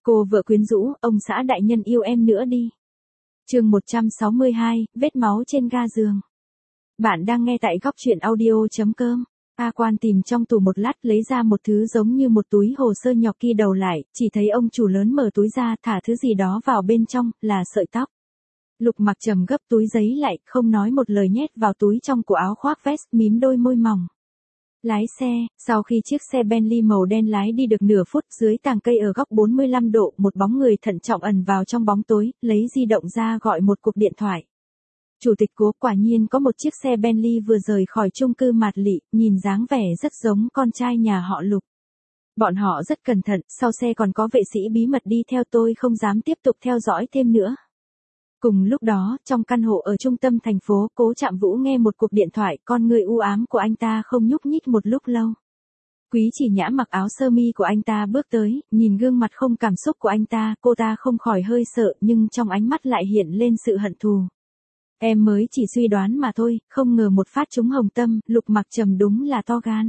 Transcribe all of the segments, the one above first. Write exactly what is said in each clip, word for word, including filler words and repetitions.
Cô vợ quyến rũ, ông xã đại nhân yêu em nữa đi. Chương một trăm sáu mươi hai, vết máu trên ga giường. Bạn đang nghe tại góc truyện audio chấm com. A Quan tìm trong tủ một lát lấy ra một thứ giống như một túi hồ sơ nhọc ki đầu lại, chỉ thấy ông chủ lớn mở túi ra thả thứ gì đó vào bên trong, là sợi tóc. Lục Mặc Trầm gấp túi giấy lại, không nói một lời nhét vào túi trong của áo khoác vest, mím đôi môi mỏng. Lái xe, sau khi chiếc xe Bentley màu đen lái đi được nửa phút dưới tàng cây ở góc bốn mươi lăm độ, một bóng người thận trọng ẩn vào trong bóng tối, lấy di động ra gọi một cuộc điện thoại. Chủ tịch Cố, quả nhiên có một chiếc xe Bentley vừa rời khỏi chung cư Mạt Lị, nhìn dáng vẻ rất giống con trai nhà họ Lục. Bọn họ rất cẩn thận, sau xe còn có vệ sĩ bí mật đi theo, tôi không dám tiếp tục theo dõi thêm nữa. Cùng lúc đó, trong căn hộ ở trung tâm thành phố, Cố Trạm Vũ nghe một cuộc điện thoại, con người u ám của anh ta không nhúc nhích một lúc lâu. Quý Chỉ Nhã mặc áo sơ mi của anh ta bước tới, nhìn gương mặt không cảm xúc của anh ta, cô ta không khỏi hơi sợ, nhưng trong ánh mắt lại hiện lên sự hận thù. Em mới chỉ suy đoán mà thôi, không ngờ một phát trúng hồng tâm, Lục Mặc Trầm đúng là to gan.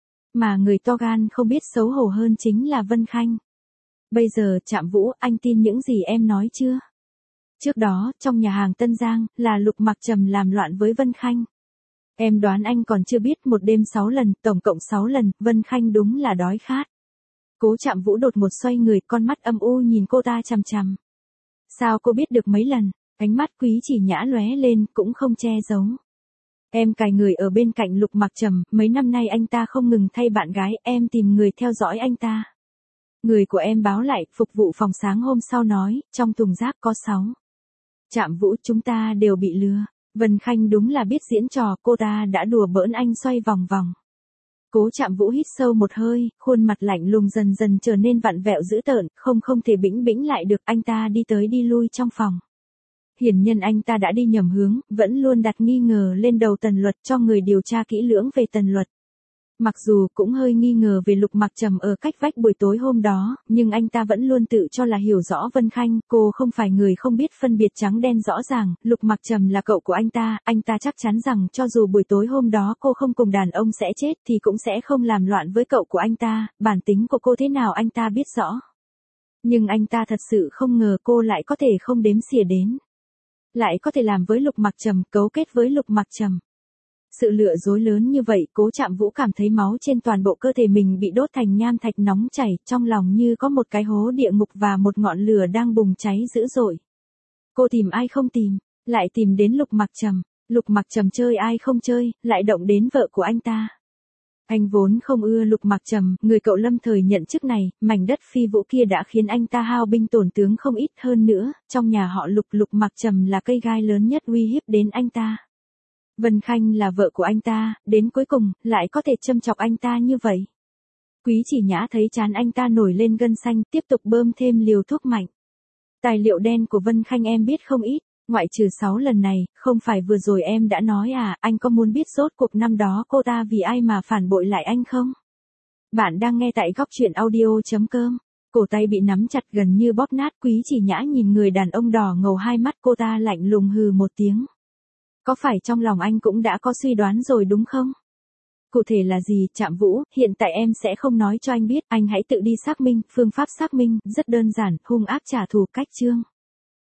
Mà người to gan không biết xấu hổ hơn chính là Vân Khanh. Bây giờ, Trạm Vũ, anh tin những gì em nói chưa? Trước đó, trong nhà hàng Tân Giang, là Lục Mặc Trầm làm loạn với Vân Khanh. Em đoán anh còn chưa biết, một đêm sáu lần, tổng cộng sáu lần, Vân Khanh đúng là đói khát. Cố Trạm Vũ đột một xoay người, con mắt âm u nhìn cô ta chằm chằm. Sao cô biết được mấy lần? Ánh mắt Quý Chỉ Nhã lóe lên, cũng không che giấu. Em cài người ở bên cạnh Lục Mặc Trầm, mấy năm nay anh ta không ngừng thay bạn gái, em tìm người theo dõi anh ta. Người của em báo lại, phục vụ phòng sáng hôm sau nói, trong thùng rác có sáu. Trạm Vũ, chúng ta đều bị lừa. Vân Khanh đúng là biết diễn trò, cô ta đã đùa bỡn anh xoay vòng vòng. Cố Trạm Vũ hít sâu một hơi, khuôn mặt lạnh lùng dần dần trở nên vặn vẹo dữ tợn, không không thể bĩnh bĩnh lại được, anh ta đi tới đi lui trong phòng. Hiển nhân anh ta đã đi nhầm hướng, vẫn luôn đặt nghi ngờ lên đầu Tần Luật, cho người điều tra kỹ lưỡng về Tần Luật. Mặc dù cũng hơi nghi ngờ về Lục Mặc Trầm ở cách vách buổi tối hôm đó, nhưng anh ta vẫn luôn tự cho là hiểu rõ Vân Khanh, cô không phải người không biết phân biệt trắng đen rõ ràng, Lục Mặc Trầm là cậu của anh ta, anh ta chắc chắn rằng cho dù buổi tối hôm đó cô không cùng đàn ông sẽ chết thì cũng sẽ không làm loạn với cậu của anh ta, bản tính của cô thế nào anh ta biết rõ. Nhưng anh ta thật sự không ngờ cô lại có thể không đếm xỉa đến. Lại có thể làm với Lục Mặc Trầm, cấu kết với Lục Mặc Trầm. Sự lừa dối lớn như vậy, Cố Trạm Vũ cảm thấy máu trên toàn bộ cơ thể mình bị đốt thành nham thạch nóng chảy, trong lòng như có một cái hố địa ngục và một ngọn lửa đang bùng cháy dữ dội. Cô tìm ai không tìm, lại tìm đến Lục Mặc Trầm. Lục Mặc Trầm chơi ai không chơi, lại động đến vợ của anh ta. Anh vốn không ưa Lục Mặc Trầm, người cậu lâm thời nhận chức này, mảnh đất phi vũ kia đã khiến anh ta hao binh tổn tướng không ít, hơn nữa, trong nhà họ Lục, Lục Mặc Trầm là cây gai lớn nhất uy hiếp đến anh ta. Vân Khanh là vợ của anh ta, đến cuối cùng, lại có thể châm chọc anh ta như vậy. Quý Chỉ Nhã thấy trán anh ta nổi lên gân xanh, tiếp tục bơm thêm liều thuốc mạnh. Tài liệu đen của Vân Khanh em biết không ít, ngoại trừ sáu lần này, không phải vừa rồi em đã nói à, anh có muốn biết rốt cuộc năm đó cô ta vì ai mà phản bội lại anh không? Bạn đang nghe tại góc truyện audio chấm com. Cổ tay bị nắm chặt gần như bóp nát, Quý Chỉ Nhã nhìn người đàn ông đỏ ngầu hai mắt, cô ta lạnh lùng hừ một tiếng. Có phải trong lòng anh cũng đã có suy đoán rồi đúng không? Cụ thể là gì, Trạm Vũ, hiện tại em sẽ không nói cho anh biết, anh hãy tự đi xác minh, phương pháp xác minh, rất đơn giản, hung ác trả thù cách chương.